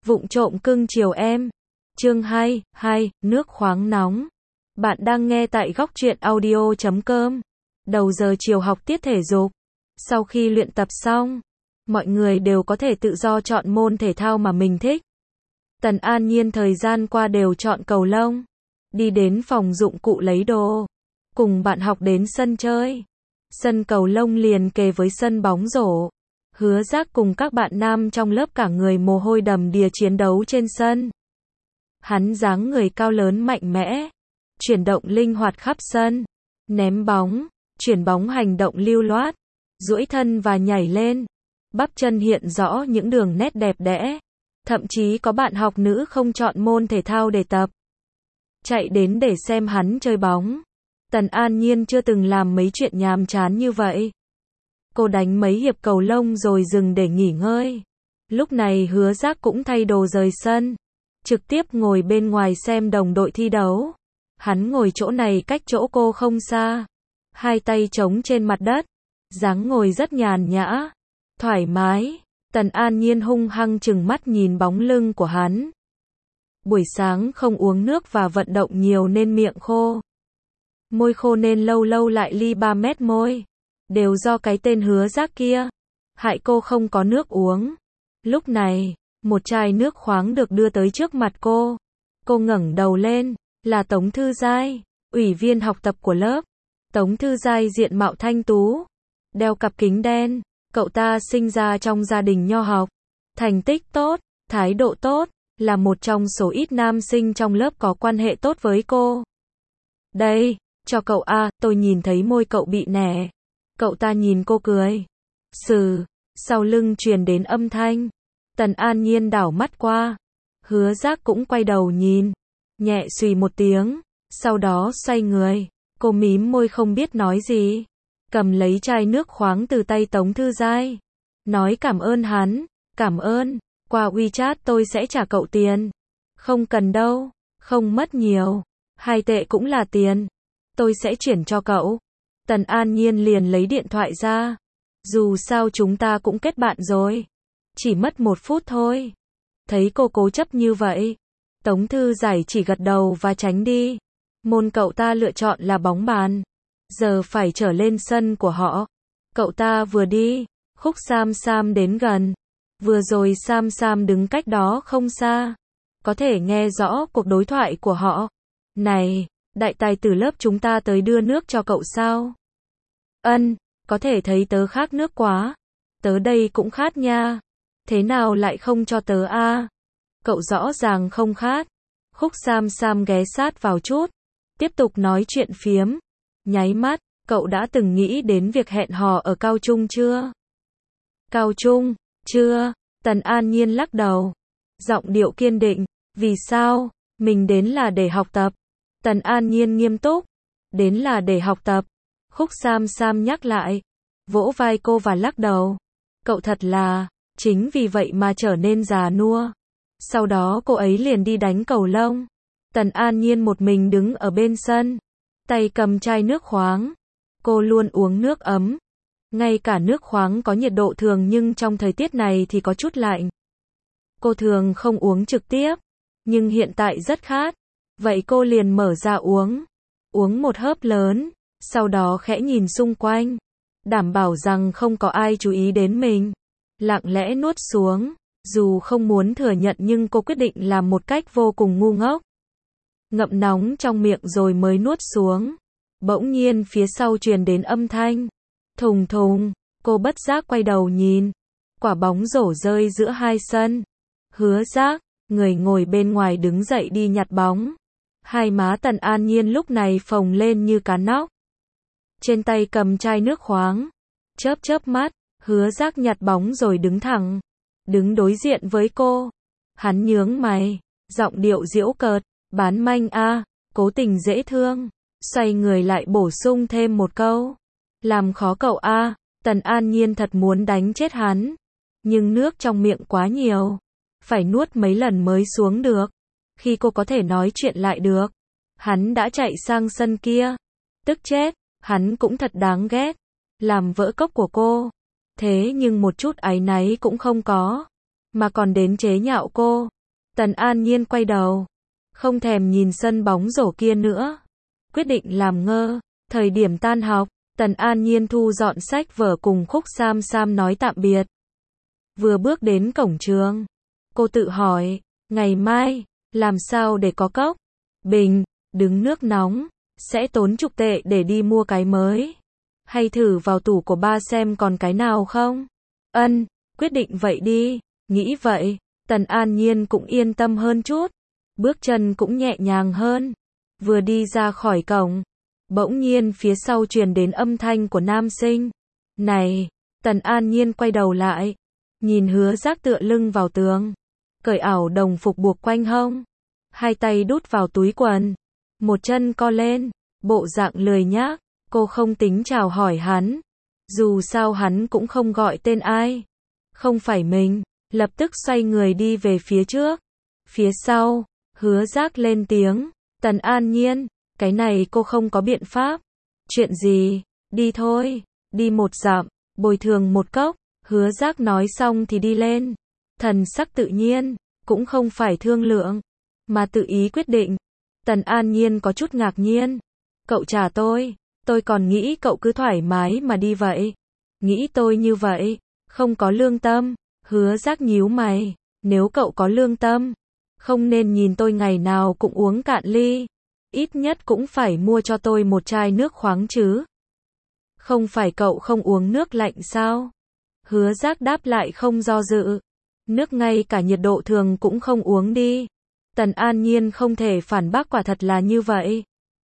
Vụng trộm cưng chiều em. Chương 2, nước khoáng nóng. Bạn đang nghe tại góc truyện audio.com. Đầu giờ chiều học tiết thể dục. Sau khi luyện tập xong, mọi người đều có thể tự do chọn môn thể thao mà mình thích. Tần An Nhiên thời gian qua đều chọn cầu lông. Đi đến phòng dụng cụ lấy đồ. Cùng bạn học đến sân chơi. Sân cầu lông liền kề với sân bóng rổ. Hứa Giác cùng các bạn nam trong lớp cả người mồ hôi đầm đìa chiến đấu trên sân. Hắn dáng người cao lớn mạnh mẽ, chuyển động linh hoạt khắp sân, ném bóng, chuyển bóng hành động lưu loát, duỗi thân và nhảy lên, bắp chân hiện rõ những đường nét đẹp đẽ. Thậm chí có bạn học nữ không chọn môn thể thao để tập, chạy đến để xem hắn chơi bóng. Tần An Nhiên chưa từng làm mấy chuyện nhàm chán như vậy. Cô đánh mấy hiệp cầu lông rồi dừng để nghỉ ngơi. Lúc này Hứa Giác cũng thay đồ rời sân, trực tiếp ngồi bên ngoài xem đồng đội thi đấu. Hắn ngồi chỗ này cách chỗ cô không xa, hai tay trống trên mặt đất, dáng ngồi rất nhàn nhã, thoải mái. Tần An Nhiên hung hăng trừng mắt nhìn bóng lưng của hắn. Buổi sáng không uống nước và vận động nhiều nên miệng khô. Môi khô nên lâu lâu lại ly 3 mét môi. Đều do cái tên Hứa Giác kia, hại cô không có nước uống. Lúc này, một chai nước khoáng được đưa tới trước mặt cô. Cô ngẩng đầu lên, là Tống Thư Giai, ủy viên học tập của lớp. Tống Thư Giai diện mạo thanh tú, đeo cặp kính đen. Cậu ta sinh ra trong gia đình nho học, thành tích tốt, thái độ tốt, là một trong số ít nam sinh trong lớp có quan hệ tốt với cô. Đây, cho cậu a, tôi nhìn thấy môi cậu bị nẻ. Cậu ta nhìn cô cười. Sau lưng truyền đến âm thanh. Tần An Nhiên đảo mắt qua. Hứa Giác cũng quay đầu nhìn. Nhẹ xùy một tiếng. Sau đó xoay người. Cô mím môi không biết nói gì. Cầm lấy chai nước khoáng từ tay Tống Thư Giai. Nói cảm ơn hắn. Cảm ơn. Qua WeChat tôi sẽ trả cậu tiền. Không cần đâu. Không mất nhiều. 2 tệ cũng là tiền. Tôi sẽ chuyển cho cậu. Tần An Nhiên liền lấy điện thoại ra. Dù sao chúng ta cũng kết bạn rồi. Chỉ mất 1 phút thôi. Thấy cô cố chấp như vậy, Tống Thư Giải chỉ gật đầu và tránh đi. Môn cậu ta lựa chọn là bóng bàn. Giờ phải trở lên sân của họ. Cậu ta vừa đi, Khúc Sam Sam đến gần. Vừa rồi Sam Sam đứng cách đó không xa, có thể nghe rõ cuộc đối thoại của họ. Này, đại tài tử lớp chúng ta tới đưa nước cho cậu sao? Ân, có thể thấy tớ khát nước quá. Tớ đây cũng khát nha. Thế nào lại không cho tớ a? Cậu rõ ràng không khát. Khúc Sam Sam ghé sát vào chút, tiếp tục nói chuyện phiếm. Nháy mắt, cậu đã từng nghĩ đến việc hẹn hò ở cao trung chưa? Cao trung, chưa. Tần An Nhiên lắc đầu, giọng điệu kiên định. Vì sao? Mình đến là để học tập. Tần An Nhiên nghiêm túc. Đến là để học tập. Khúc Sam Sam nhắc lại, vỗ vai cô và lắc đầu. Cậu thật là, chính vì vậy mà trở nên già nua. Sau đó cô ấy liền đi đánh cầu lông. Tần An Nhiên một mình đứng ở bên sân, tay cầm chai nước khoáng. Cô luôn uống nước ấm. Ngay cả nước khoáng có nhiệt độ thường nhưng trong thời tiết này thì có chút lạnh. Cô thường không uống trực tiếp, nhưng hiện tại rất khát. Vậy cô liền mở ra uống. Uống một hớp lớn. Sau đó khẽ nhìn xung quanh, đảm bảo rằng không có ai chú ý đến mình. Lặng lẽ nuốt xuống, dù không muốn thừa nhận nhưng cô quyết định làm một cách vô cùng ngu ngốc. Ngậm nóng trong miệng rồi mới nuốt xuống. Bỗng nhiên phía sau truyền đến âm thanh. Thùng thùng, cô bất giác quay đầu nhìn. Quả bóng rổ rơi giữa hai sân. Hứa Giác, người ngồi bên ngoài đứng dậy đi nhặt bóng. Hai má Tần An Nhiên lúc này phồng lên như cá nóc. Trên tay cầm chai nước khoáng. Chớp chớp mắt, Hứa Giác nhặt bóng rồi đứng thẳng. Đứng đối diện với cô. Hắn nhướng mày, giọng điệu giễu cợt. Bán manh a, cố tình dễ thương. Xoay người lại bổ sung thêm một câu. Làm khó cậu a. Tần An Nhiên thật muốn đánh chết hắn. Nhưng nước trong miệng quá nhiều. Phải nuốt mấy lần mới xuống được. Khi cô có thể nói chuyện lại được. Hắn đã chạy sang sân kia. Tức chết. Hắn cũng thật đáng ghét. Làm vỡ cốc của cô. Thế nhưng một chút áy náy cũng không có. Mà còn đến chế nhạo cô. Tần An Nhiên quay đầu, không thèm nhìn sân bóng rổ kia nữa. Quyết định làm ngơ. Thời điểm tan học, Tần An Nhiên thu dọn sách vở cùng Khúc Sam Sam nói tạm biệt. Vừa bước đến cổng trường, cô tự hỏi, ngày mai, làm sao để có cốc, bình, đứng nước nóng, sẽ tốn chục tệ để đi mua cái mới. Hay thử vào tủ của ba xem còn cái nào không? Quyết định vậy đi. Nghĩ vậy, Tần An Nhiên cũng yên tâm hơn chút. Bước chân cũng nhẹ nhàng hơn. Vừa đi ra khỏi cổng, bỗng nhiên phía sau truyền đến âm thanh của nam sinh. Này, Tần An Nhiên quay đầu lại, nhìn Hứa Giác tựa lưng vào tường, cởi ảo đồng phục buộc quanh hông, hai tay đút vào túi quần, một chân co lên, bộ dạng lười nhác. Cô không tính chào hỏi hắn, dù sao hắn cũng không gọi tên ai, không phải mình, lập tức xoay người đi về phía trước. Phía sau, Hứa Giác lên tiếng, Tần An Nhiên, cái này cô không có biện pháp. Chuyện gì? Đi thôi, đi 1 dặm, bồi thường 1 cốc. Hứa Giác nói xong thì đi lên, thần sắc tự nhiên, cũng không phải thương lượng, mà tự ý quyết định. Tần An Nhiên có chút ngạc nhiên, cậu trả tôi còn nghĩ cậu cứ thoải mái mà đi vậy. Nghĩ tôi như vậy, không có lương tâm. Hứa Giác nhíu mày, nếu cậu có lương tâm, không nên nhìn tôi ngày nào cũng uống cạn ly. Ít nhất cũng phải mua cho tôi một chai nước khoáng chứ. Không phải cậu không uống nước lạnh sao? Hứa Giác đáp lại không do dự. Nước ngay cả nhiệt độ thường cũng không uống đi. Tần An Nhiên không thể phản bác, quả thật là như vậy.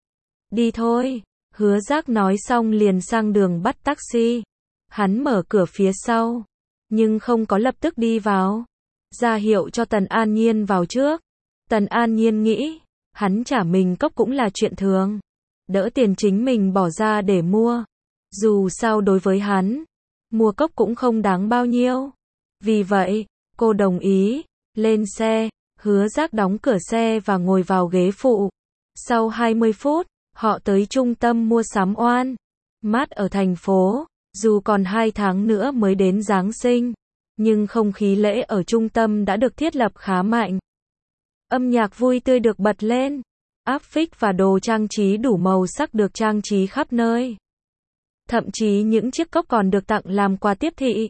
Đi thôi. Hứa Giác nói xong liền sang đường bắt taxi. Hắn mở cửa phía sau, nhưng không có lập tức đi vào, ra hiệu cho Tần An Nhiên vào trước. Tần An Nhiên nghĩ, hắn trả mình cốc cũng là chuyện thường, đỡ tiền chính mình bỏ ra để mua. Dù sao đối với hắn, mua cốc cũng không đáng bao nhiêu. Vì vậy, cô đồng ý, lên xe. Hứa Giác đóng cửa xe và ngồi vào ghế phụ. Sau 20 phút, họ tới trung tâm mua sắm Oan Mart ở thành phố. Dù còn 2 tháng nữa mới đến Giáng sinh, nhưng không khí lễ ở trung tâm đã được thiết lập khá mạnh. Âm nhạc vui tươi được bật lên, áp phích và đồ trang trí đủ màu sắc được trang trí khắp nơi. Thậm chí những chiếc cốc còn được tặng làm quà tiếp thị.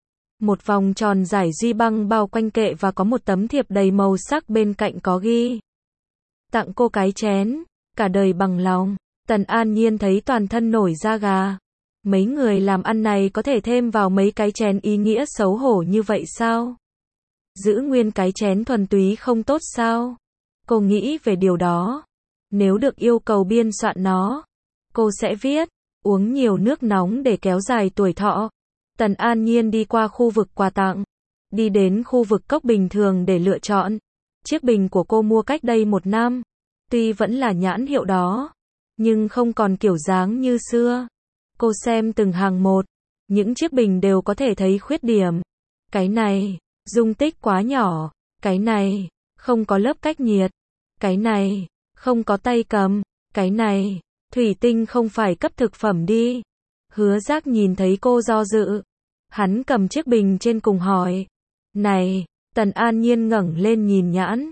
Một vòng tròn giải duy băng bao quanh kệ và có một tấm thiệp đầy màu sắc bên cạnh có ghi: tặng cô cái chén, cả đời bằng lòng. Tần An Nhiên thấy toàn thân nổi da gà. Mấy người làm ăn này có thể thêm vào mấy cái chén ý nghĩa xấu hổ như vậy sao? Giữ nguyên cái chén thuần túy không tốt sao? Cô nghĩ về điều đó. Nếu được yêu cầu biên soạn nó, cô sẽ viết, uống nhiều nước nóng để kéo dài tuổi thọ. Tần An Nhiên đi qua khu vực quà tặng, đi đến khu vực cốc bình thường để lựa chọn. Chiếc bình của cô mua cách đây 1 năm, tuy vẫn là nhãn hiệu đó, nhưng không còn kiểu dáng như xưa. Cô xem từng hàng một, những chiếc bình đều có thể thấy khuyết điểm. Cái này, dung tích quá nhỏ. Cái này, không có lớp cách nhiệt. Cái này, không có tay cầm. Cái này, thủy tinh không phải cấp thực phẩm đi. Hứa Giác nhìn thấy cô do dự. Hắn cầm chiếc bình trên cùng hỏi. Này, Tần An Nhiên ngẩng lên nhìn nhãn.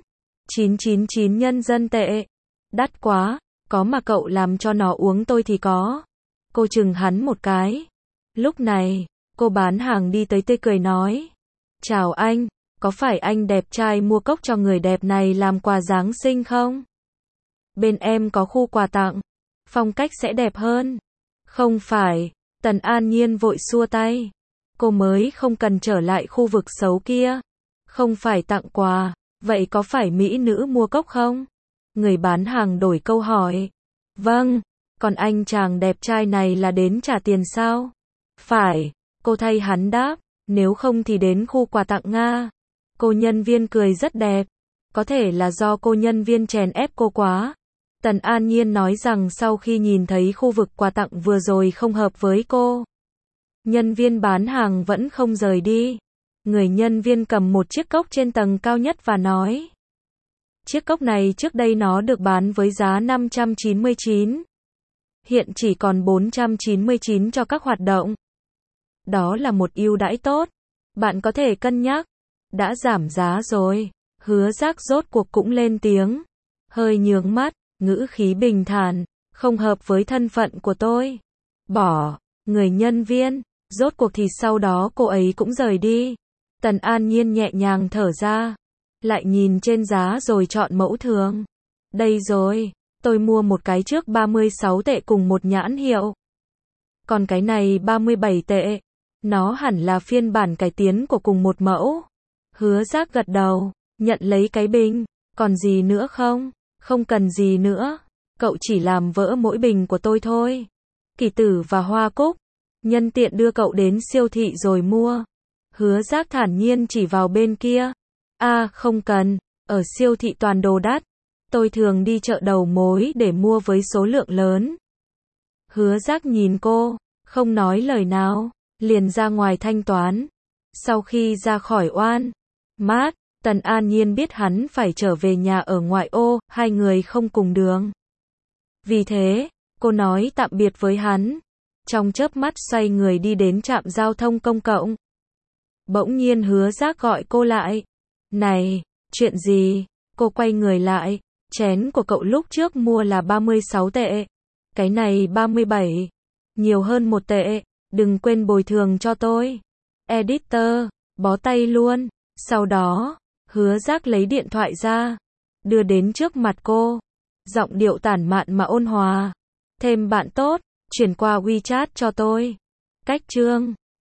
999 nhân dân tệ. Đắt quá, có mà cậu làm cho nó uống tôi thì có. Cô chừng hắn một cái. Lúc này, cô bán hàng đi tới tươi cười nói. Chào anh, có phải anh đẹp trai mua cốc cho người đẹp này làm quà Giáng sinh không? Bên em có khu quà tặng, phong cách sẽ đẹp hơn. Không phải, Tần An Nhiên vội xua tay. Cô mới không cần trở lại khu vực xấu kia. Không phải tặng quà, vậy có phải mỹ nữ mua cốc không? Người bán hàng đổi câu hỏi. Vâng. Còn anh chàng đẹp trai này là đến trả tiền sao? Phải, cô thay hắn đáp, nếu không thì đến khu quà tặng Nga. Cô nhân viên cười rất đẹp, có thể là do cô nhân viên chèn ép cô quá. Tần An Nhiên nói rằng sau khi nhìn thấy khu vực quà tặng vừa rồi không hợp với cô. Nhân viên bán hàng vẫn không rời đi. Người nhân viên cầm một chiếc cốc trên tầng cao nhất và nói. Chiếc cốc này trước đây nó được bán với giá 599. Hiện chỉ còn 499 cho các hoạt động. Đó là một ưu đãi tốt. Bạn có thể cân nhắc. Đã giảm giá rồi. Hứa Giác rốt cuộc cũng lên tiếng, hơi nhướng mắt, ngữ khí bình thản, không hợp với thân phận của tôi. Bỏ, người nhân viên, rốt cuộc thì sau đó cô ấy cũng rời đi. Tần An Nhiên nhẹ nhàng thở ra, lại nhìn trên giá rồi chọn mẫu thường. Đây rồi, tôi mua một cái trước 36 tệ cùng một nhãn hiệu. Còn cái này 37 tệ. Nó hẳn là phiên bản cải tiến của cùng một mẫu. Hứa Giác gật đầu, nhận lấy cái bình. Còn gì nữa không? Không cần gì nữa. Cậu chỉ làm vỡ mỗi bình của tôi thôi. Kỳ Tử và Hoa Cúc, nhân tiện đưa cậu đến siêu thị rồi mua. Hứa Giác thản nhiên chỉ vào bên kia. Không cần, ở siêu thị toàn đồ đắt. Tôi thường đi chợ đầu mối để mua với số lượng lớn. Hứa Giác nhìn cô, không nói lời nào, liền ra ngoài thanh toán. Sau khi ra khỏi Oan Mart, Tần An Nhiên biết hắn phải trở về nhà ở ngoại ô, hai người không cùng đường. Vì thế, cô nói tạm biệt với hắn. Trong chớp mắt xoay người đi đến trạm giao thông công cộng. Bỗng nhiên Hứa Giác gọi cô lại. Này, chuyện gì? Cô quay người lại. Chén của cậu lúc trước mua là 36 tệ. Cái này 37. Nhiều hơn 1 tệ. Đừng quên bồi thường cho tôi. Editor, bó tay luôn. Sau đó, Hứa Giác lấy điện thoại ra, đưa đến trước mặt cô. Giọng điệu tản mạn mà ôn hòa. Thêm bạn tốt, chuyển qua WeChat cho tôi. Cách chương